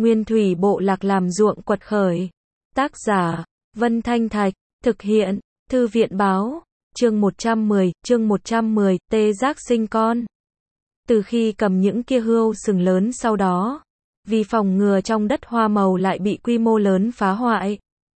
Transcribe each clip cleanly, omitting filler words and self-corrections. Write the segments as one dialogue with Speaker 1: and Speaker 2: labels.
Speaker 1: Nguyên thủy bộ lạc làm ruộng quật khởi. Tác giả, Vân Thanh Thạch, thực hiện, Thư viện báo, chương 110, tê giác sinh con. Từ khi cầm những kia hươu sừng lớn sau đó, vì phòng ngừa trong đất hoa màu lại bị quy mô lớn phá hoại,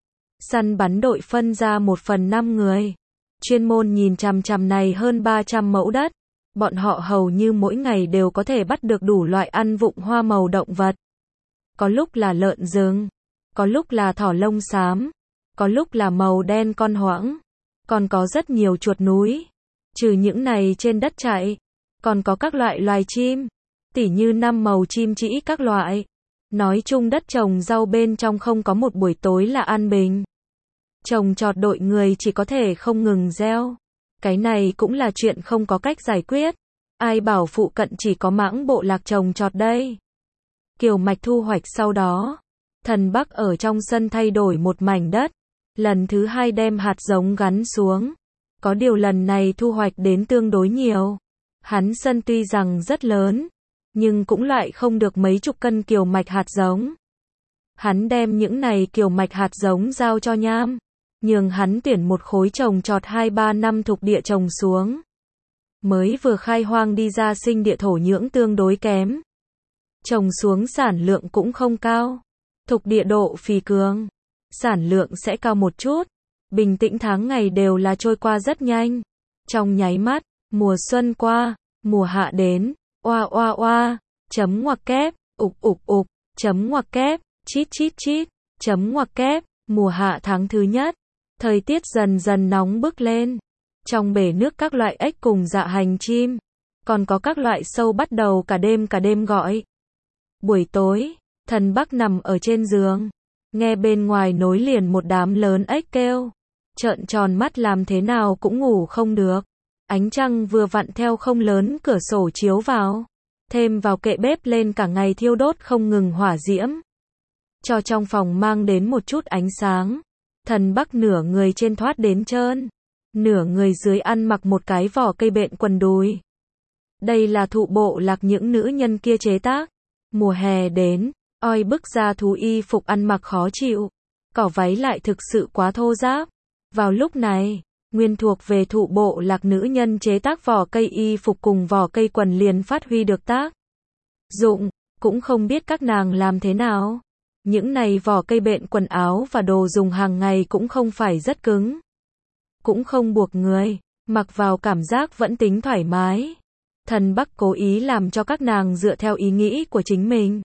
Speaker 1: săn bắn đội phân ra 1/5 người, chuyên môn nhìn chằm chằm này hơn 300 mẫu đất. Bọn họ hầu như mỗi ngày đều có thể bắt được đủ loại ăn vụng hoa màu động vật. Có lúc là lợn rừng, có lúc là thỏ lông xám, có lúc là màu đen con hoãng, còn có rất nhiều chuột núi. Trừ những này trên đất chạy, còn có các loại loài chim, tỉ như 5 màu chim trĩ các loại. Nói chung đất trồng rau bên trong không có một buổi tối là an bình. Trồng trọt đội người chỉ có thể không ngừng gieo. Cái này cũng là chuyện không có cách giải quyết. Ai bảo phụ cận chỉ có mãng bộ lạc trồng trọt đây. Kiều mạch thu hoạch sau đó, Thần Bắc ở trong sân thay đổi một mảnh đất. Lần thứ 2 đem hạt giống gắn xuống. Có điều lần này thu hoạch đến tương đối nhiều. Hắn sân tuy rằng rất lớn, nhưng cũng loại không được mấy chục cân kiều mạch hạt giống. Hắn đem những này kiều mạch hạt giống giao cho Nham, nhường hắn tuyển một khối trồng trọt 2-3 năm thuộc địa trồng xuống. Mới vừa khai hoang đi ra sinh địa thổ nhưỡng tương đối kém. Trồng xuống sản lượng cũng không cao. Thục địa độ phì cường, sản lượng sẽ cao một chút. Bình tĩnh tháng ngày đều là trôi qua rất nhanh. Trong nháy mắt, mùa xuân qua, mùa hạ đến, oa oa oa, chấm ngoặc kép, ục ục ục, chấm ngoặc kép, chít chít chít, chấm ngoặc kép, mùa hạ tháng thứ nhất. Thời tiết dần dần nóng bức lên. Trong bể nước các loại ếch cùng dạ hành chim, còn có các loại sâu bắt đầu cả đêm gọi. Buổi tối, Thần Bắc nằm ở trên giường, nghe bên ngoài nối liền một đám lớn ếch kêu, trợn tròn mắt làm thế nào cũng ngủ không được. Ánh trăng vừa vặn theo không lớn cửa sổ chiếu vào, thêm vào kệ bếp lên cả ngày thiêu đốt không ngừng hỏa diễm, cho trong phòng mang đến một chút ánh sáng. Thần Bắc nửa người trên thoát đến trơn, nửa người dưới ăn mặc một cái vỏ cây bện quần đùi. Đây là thụ bộ lạc những nữ nhân kia chế tác. Mùa hè đến, oi bức ra thú y phục ăn mặc khó chịu, cỏ váy lại thực sự quá thô ráp. Vào lúc này, nguyên thuộc về thụ bộ lạc nữ nhân chế tác vỏ cây y phục cùng vỏ cây quần liền phát huy được tác dụng, cũng không biết các nàng làm thế nào. Những này vỏ cây bện quần áo và đồ dùng hàng ngày cũng không phải rất cứng, cũng không buộc người, mặc vào cảm giác vẫn tính thoải mái. Thần Bắc cố ý làm cho các nàng dựa theo ý nghĩ của chính mình.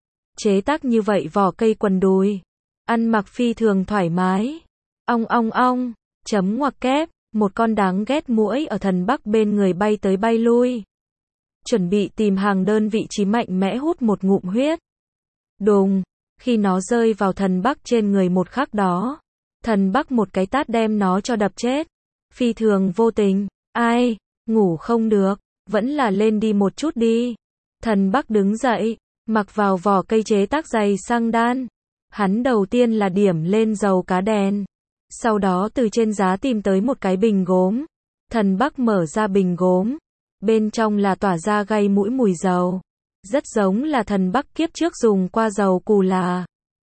Speaker 1: Chế tác như vậy vỏ cây quần đùi, ăn mặc phi thường thoải mái. Ong ong ong, chấm ngoặc kép, một con đáng ghét muỗi ở Thần Bắc bên người bay tới bay lui. Chuẩn bị tìm hàng đơn vị trí mạnh mẽ hút một ngụm huyết. Đùng, khi nó rơi vào Thần Bắc trên người một khắc đó, Thần Bắc một cái tát đem nó cho đập chết. Phi thường vô tình, ai, ngủ không được, vẫn là lên đi một chút đi. Thần Bắc đứng dậy, mặc vào vỏ cây chế tác giày xăng đan. Hắn đầu tiên là điểm lên dầu cá đèn, sau đó từ trên giá tìm tới một cái bình gốm. Thần Bắc mở ra bình gốm, bên trong là tỏa ra gây mũi mùi dầu, rất giống là Thần Bắc kiếp trước dùng qua dầu cù là.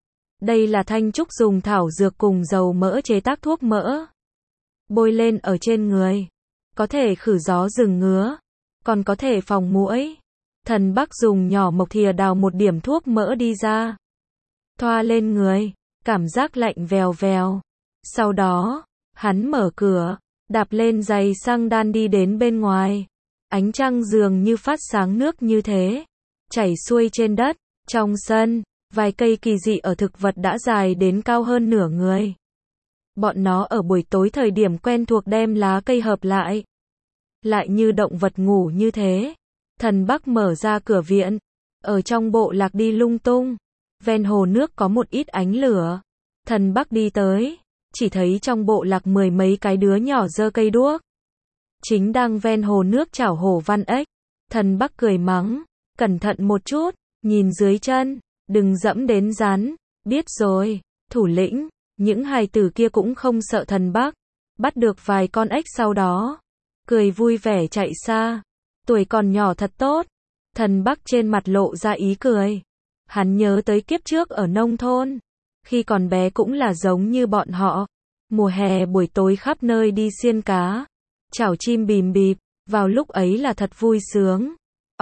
Speaker 1: Đây là thanh trúc dùng thảo dược cùng dầu mỡ chế tác thuốc mỡ, bôi lên ở trên người, có thể khử gió rừng ngứa, còn có thể phòng muỗi. Thần Bắc dùng nhỏ mộc thìa đào một điểm thuốc mỡ đi ra, thoa lên người, cảm giác lạnh vèo vèo. Sau đó, hắn mở cửa, đạp lên giày xăng đan đi đến bên ngoài. Ánh trăng dường như phát sáng nước như thế, chảy xuôi trên đất. Trong sân, vài cây kỳ dị ở thực vật đã dài đến cao hơn nửa người. Bọn nó ở buổi tối thời điểm quen thuộc đem lá cây hợp lại, lại như động vật ngủ như thế. Thần Bắc mở ra cửa viện, ở trong bộ lạc đi lung tung. Ven hồ nước có một ít ánh lửa. Thần Bắc đi tới, chỉ thấy trong bộ lạc 10 mấy cái đứa nhỏ giơ cây đuốc, chính đang ven hồ nước chảo hổ văn ếch. Thần Bắc cười mắng, cẩn thận một chút, nhìn dưới chân, đừng dẫm đến rắn. Biết rồi, thủ lĩnh. Những hài tử kia cũng không sợ Thần Bắc, bắt được vài con ếch sau đó, cười vui vẻ chạy xa. Tuổi còn nhỏ thật tốt. Thần Bắc trên mặt lộ ra ý cười. Hắn nhớ tới kiếp trước ở nông thôn. Khi còn bé cũng là giống như bọn họ. Mùa hè buổi tối khắp nơi đi xiên cá. Chảo chim bìm bịp. Vào lúc ấy là thật vui sướng.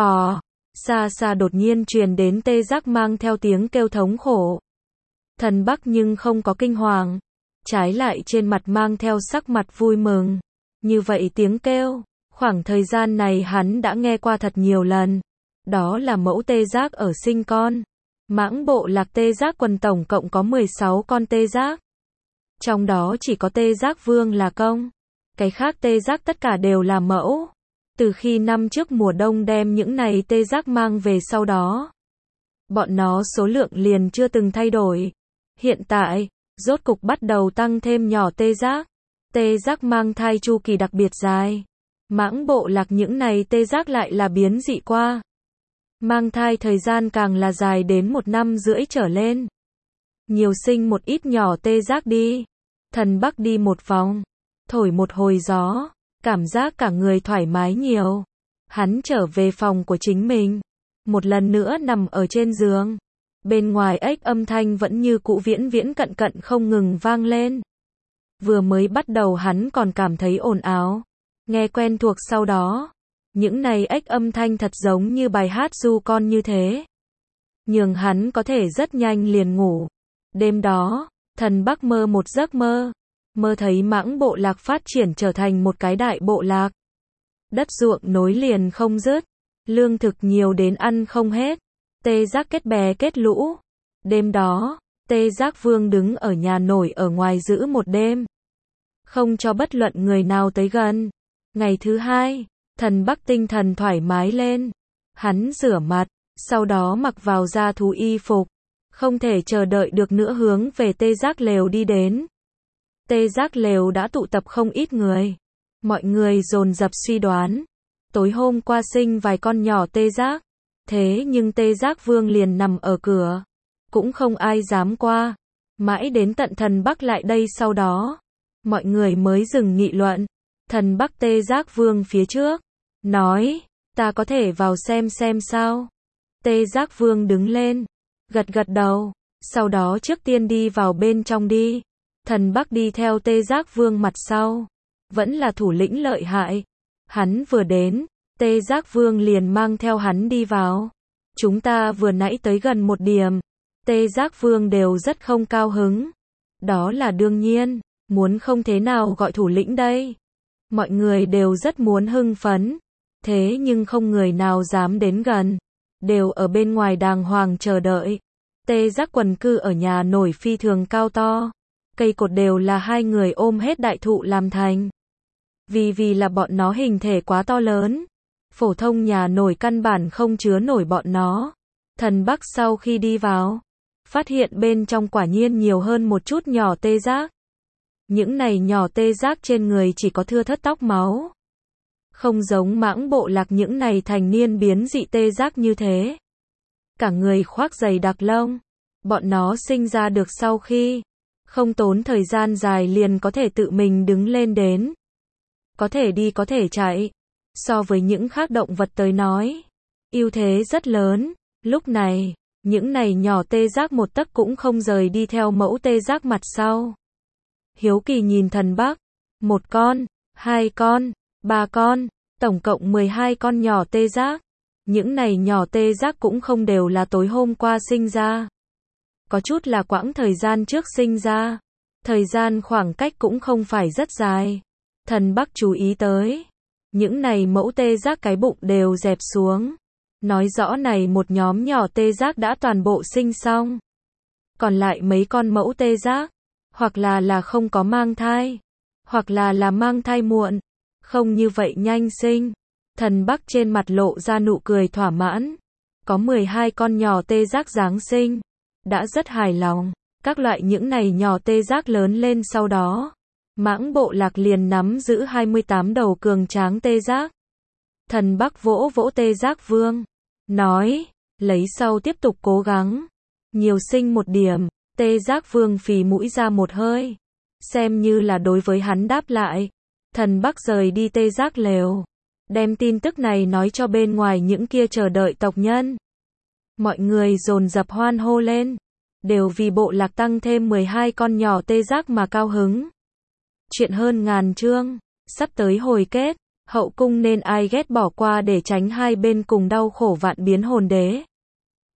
Speaker 1: Xa xa đột nhiên truyền đến Tê Giác mang theo tiếng kêu thống khổ. Thần Bắc nhưng không có kinh hoàng. Trái lại trên mặt mang theo sắc mặt vui mừng. Như vậy tiếng kêu, khoảng thời gian này hắn đã nghe qua thật nhiều lần. Đó là mẫu Tê Giác ở sinh con. Mãng bộ lạc Tê Giác quần tổng cộng có 16 con Tê Giác. Trong đó chỉ có Tê Giác Vương là công. Cái khác Tê Giác tất cả đều là mẫu. Từ khi năm trước mùa đông đem những này Tê Giác mang về sau đó, bọn nó số lượng liền chưa từng thay đổi. Hiện tại, rốt cục bắt đầu tăng thêm nhỏ Tê Giác. Tê Giác mang thai chu kỳ đặc biệt dài. Mãng bộ lạc những này Tê Giác lại là biến dị qua. Mang thai thời gian càng là dài đến 1 năm rưỡi trở lên. Nhiều sinh một ít nhỏ Tê Giác đi. Thần Bắc đi một vòng, thổi một hồi gió, cảm giác cả người thoải mái nhiều. Hắn trở về phòng của chính mình, một lần nữa nằm ở trên giường. Bên ngoài ếch âm thanh vẫn như cũ viễn viễn cận cận không ngừng vang lên. Vừa mới bắt đầu hắn còn cảm thấy ồn ào, nghe quen thuộc, sau đó những này ếch âm thanh thật giống như bài hát ru con như thế, nhường hắn có thể rất nhanh liền ngủ. Đêm đó, Thần Bắc mơ một giấc mơ, mơ thấy mãng bộ lạc phát triển trở thành một cái đại bộ lạc. Đất ruộng nối liền không dứt, lương thực nhiều đến ăn không hết, Tê Giác kết bè kết lũ. Đêm đó, Tê Giác Vương đứng ở nhà nổi ở ngoài giữ một đêm, không cho bất luận người nào tới gần. Ngày thứ hai, Thần Bắc tinh thần thoải mái lên. Hắn rửa mặt, sau đó mặc vào da thú y phục, không thể chờ đợi được nữa hướng về Tê Giác lều đi đến. Tê Giác lều đã tụ tập không ít người. Mọi người dồn dập suy đoán, tối hôm qua sinh vài con nhỏ Tê Giác. Thế nhưng Tê Giác Vương liền nằm ở cửa, cũng không ai dám qua. Mãi đến tận Thần Bắc lại đây sau đó, mọi người mới dừng nghị luận. Thần Bắc Tê Giác Vương phía trước, nói, ta có thể vào xem sao? Tê Giác Vương đứng lên, gật gật đầu, sau đó trước tiên đi vào bên trong đi. Thần Bắc đi theo Tê Giác Vương mặt sau, vẫn là thủ lĩnh lợi hại. Hắn vừa đến, Tê Giác Vương liền mang theo hắn đi vào. Chúng ta vừa nãy tới gần một điểm, Tê Giác Vương đều rất không cao hứng. Đó là đương nhiên, muốn không thế nào gọi thủ lĩnh đây. Mọi người đều rất muốn hưng phấn, thế nhưng không người nào dám đến gần, đều ở bên ngoài đàng hoàng chờ đợi. Tê Giác quần cư ở nhà nổi phi thường cao to, cây cột đều là 2 người ôm hết đại thụ làm thành. Vì là bọn nó hình thể quá to lớn, phổ thông nhà nổi căn bản không chứa nổi bọn nó. Thần Bắc sau khi đi vào, phát hiện bên trong quả nhiên nhiều hơn một chút nhỏ Tê Giác. Những này nhỏ Tê Giác trên người chỉ có thưa thớt tóc máu. Không giống mãng bộ lạc những này thành niên biến dị Tê Giác như thế. Cả người khoác dày đặc lông. Bọn nó sinh ra được sau khi không tốn thời gian dài liền có thể tự mình đứng lên đến. Có thể đi có thể chạy. So với những khác động vật tới nói, ưu thế rất lớn. Lúc này, những này nhỏ Tê Giác một tấc cũng không rời đi theo mẫu Tê Giác mặt sau. Hiếu kỳ nhìn Thần Bắc, 1 con, 2 con, 3 con, tổng cộng 12 con nhỏ Tê Giác. Những này nhỏ Tê Giác cũng không đều là tối hôm qua sinh ra. Có chút là quãng thời gian trước sinh ra. Thời gian khoảng cách cũng không phải rất dài. Thần Bắc chú ý tới, những này mẫu Tê Giác cái bụng đều dẹp xuống. Nói rõ này một nhóm nhỏ Tê Giác đã toàn bộ sinh xong. Còn lại mấy con mẫu Tê Giác, hoặc là không có mang thai, hoặc là mang thai muộn, không như vậy nhanh sinh. Thần Bắc trên mặt lộ ra nụ cười thỏa mãn. Có 12 con nhỏ Tê Giác giáng sinh, đã rất hài lòng. Các loại những này nhỏ Tê Giác lớn lên sau đó, mãng bộ lạc liền nắm giữ 28 đầu cường tráng Tê Giác. Thần Bắc vỗ vỗ Tê Giác Vương, nói, lấy sau tiếp tục cố gắng, nhiều sinh một điểm. Tê Giác Vương phì mũi ra một hơi, xem như là đối với hắn đáp lại. Thần Bắc rời đi Tê Giác lều, đem tin tức này nói cho bên ngoài những kia chờ đợi tộc nhân. Mọi người dồn dập hoan hô lên. Đều vì bộ lạc tăng thêm 12 con nhỏ tê giác mà cao hứng. Chuyện hơn ngàn chương. Sắp tới hồi kết. Hậu cung nên ai ghét bỏ qua để tránh hai bên cùng đau khổ vạn biến hồn đế.